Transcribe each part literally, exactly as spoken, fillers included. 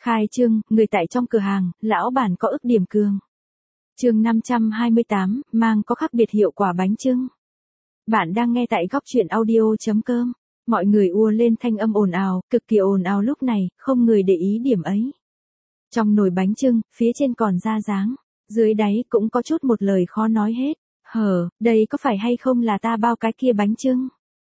Khai trương, người tại trong cửa hàng, lão bản có ức điểm cường. Chương năm trăm hai mươi tám, mang có khác biệt hiệu quả bánh chưng. Bạn đang nghe tại góc truyện audio.com. Mọi người ùa lên thanh âm ồn ào, cực kỳ ồn ào lúc này, không người để ý điểm ấy. Trong nồi bánh chưng, phía trên còn da dáng, dưới đáy cũng có chút một lời khó nói hết. Hờ, đây có phải hay không là ta bao cái kia bánh chưng?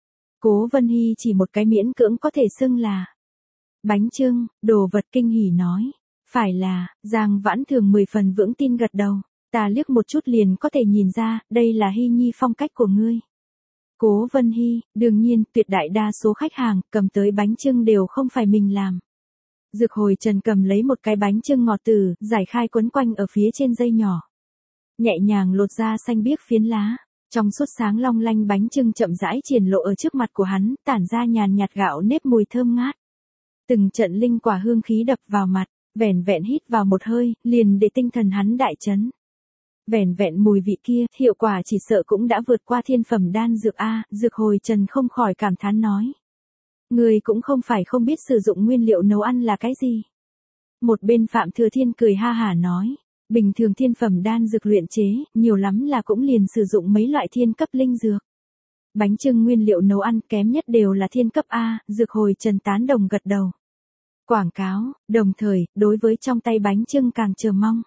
Cố Vân Hy chỉ một cái miễn cưỡng có thể xưng là bánh chưng, đồ vật kinh hỉ nói. Phải là, Giang Vãn Thường mười phần vững tin gật đầu. Ta liếc một chút liền có thể nhìn ra, đây là Hy Nhi phong cách của ngươi. Cố Vân Hy, đương nhiên, tuyệt đại đa số khách hàng, cầm tới bánh chưng đều không phải mình làm. Dược Hồi Trần cầm lấy một cái bánh chưng ngọt từ, giải khai quấn quanh ở phía trên dây nhỏ. Nhẹ nhàng lột ra xanh biếc phiến lá. Trong suốt sáng long lanh bánh chưng chậm rãi triển lộ ở trước mặt của hắn, tản ra nhàn nhạt gạo nếp mùi thơm ngát. Từng trận linh quả hương khí đập vào mặt, vẻn vẹn hít vào một hơi, liền để tinh thần hắn đại chấn. Vẻn vẹn mùi vị kia, hiệu quả chỉ sợ cũng đã vượt qua thiên phẩm đan dược A, Dược Hồi Trần không khỏi cảm thán nói. Người cũng không phải không biết sử dụng nguyên liệu nấu ăn là cái gì. Một bên Phạm Thừa Thiên cười ha hả nói. Bình thường thiên phẩm đan dược luyện chế, nhiều lắm là cũng liền sử dụng mấy loại thiên cấp linh dược. Bánh chưng nguyên liệu nấu ăn kém nhất đều là thiên cấp A, Dược Hồi Trần tán đồng gật đầu. Quảng cáo, đồng thời, đối với trong tay bánh chưng càng chờ mong.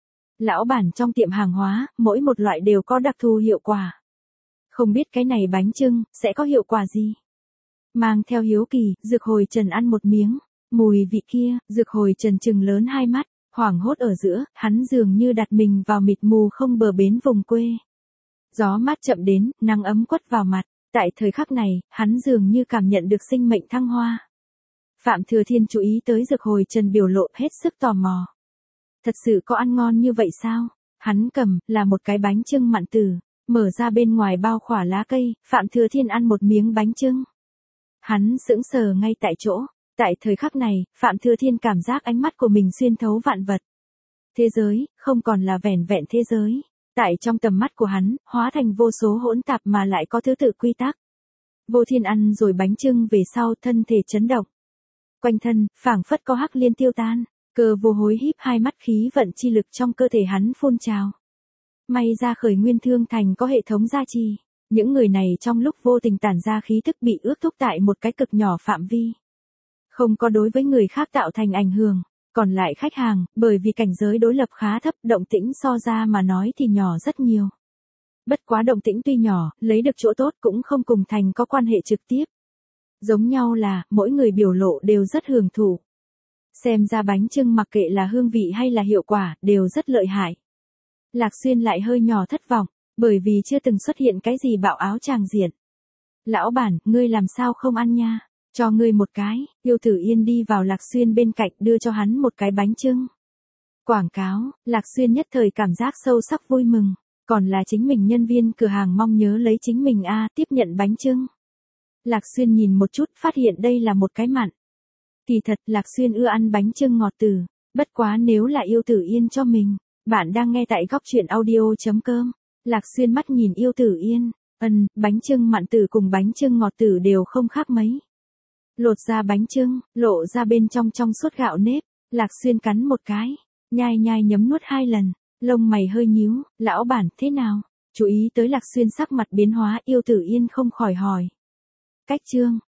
Lão bản trong tiệm hàng hóa, mỗi một loại đều có đặc thù hiệu quả. Không biết cái này bánh chưng, sẽ có hiệu quả gì? Mang theo hiếu kỳ, Dược Hồi Trần ăn một miếng. Mùi vị kia, Dược Hồi Trần trừng lớn hai mắt. Hoảng hốt ở giữa, hắn dường như đặt mình vào mịt mù không bờ bến vùng quê. Gió mát chậm đến, nắng ấm quất vào mặt, tại thời khắc này, hắn dường như cảm nhận được sinh mệnh thăng hoa. Phạm Thừa Thiên chú ý tới Dược Hồi Trần biểu lộ hết sức tò mò. Thật sự có ăn ngon như vậy sao? Hắn cầm, là một cái bánh chưng mặn tử, mở ra bên ngoài bao khỏa lá cây, Phạm Thừa Thiên ăn một miếng bánh chưng. Hắn sững sờ ngay tại chỗ. Tại thời khắc này, Phạm Thừa Thiên cảm giác ánh mắt của mình xuyên thấu vạn vật. Thế giới, không còn là vẻn vẹn thế giới. Tại trong tầm mắt của hắn, hóa thành vô số hỗn tạp mà lại có thứ tự quy tắc. Vô Thiên ăn rồi bánh chưng về sau thân thể chấn động. Quanh thân, phảng phất có hắc liên tiêu tan, Cơ Vô Hối híp hai mắt khí vận chi lực trong cơ thể hắn phun trào. May ra Khởi Nguyên Thương Thành có hệ thống gia trì. Những người này trong lúc vô tình tản ra khí thức bị ước thúc tại một cái cực nhỏ phạm vi. Không có đối với người khác tạo thành ảnh hưởng, còn lại khách hàng, bởi vì cảnh giới đối lập khá thấp, động tĩnh so ra mà nói thì nhỏ rất nhiều. Bất quá động tĩnh tuy nhỏ, lấy được chỗ tốt cũng không cùng thành có quan hệ trực tiếp. Giống nhau là, mỗi người biểu lộ đều rất hưởng thụ. Xem ra bánh chưng mặc kệ là hương vị hay là hiệu quả, đều rất lợi hại. Lạc Xuyên lại hơi nhỏ thất vọng, bởi vì chưa từng xuất hiện cái gì bạo áo tràng diện. Lão bản, ngươi làm sao không ăn nha? Cho ngươi một cái, Yêu Tử Yên đi vào Lạc Xuyên bên cạnh đưa cho hắn một cái bánh chưng. Quảng cáo, Lạc Xuyên nhất thời cảm giác sâu sắc vui mừng, còn là chính mình nhân viên cửa hàng mong nhớ lấy chính mình a tiếp nhận bánh chưng. Lạc Xuyên nhìn một chút phát hiện đây là một cái mặn. Kỳ thật Lạc Xuyên ưa ăn bánh chưng ngọt từ, bất quá nếu là Yêu Tử Yên cho mình. Bạn đang nghe tại góc truyện audio.com. Lạc Xuyên mắt nhìn Yêu Tử Yên, ân, bánh chưng mặn tử cùng bánh chưng ngọt tử đều không khác mấy. Lột ra bánh chưng, lộ ra bên trong trong suốt gạo nếp, Lạc Xuyên cắn một cái, nhai nhai nhấm nuốt hai lần, lông mày hơi nhíu, lão bản thế nào? Chú ý tới Lạc Xuyên sắc mặt biến hóa, Yêu Tử Yên không khỏi hỏi. Cách chương,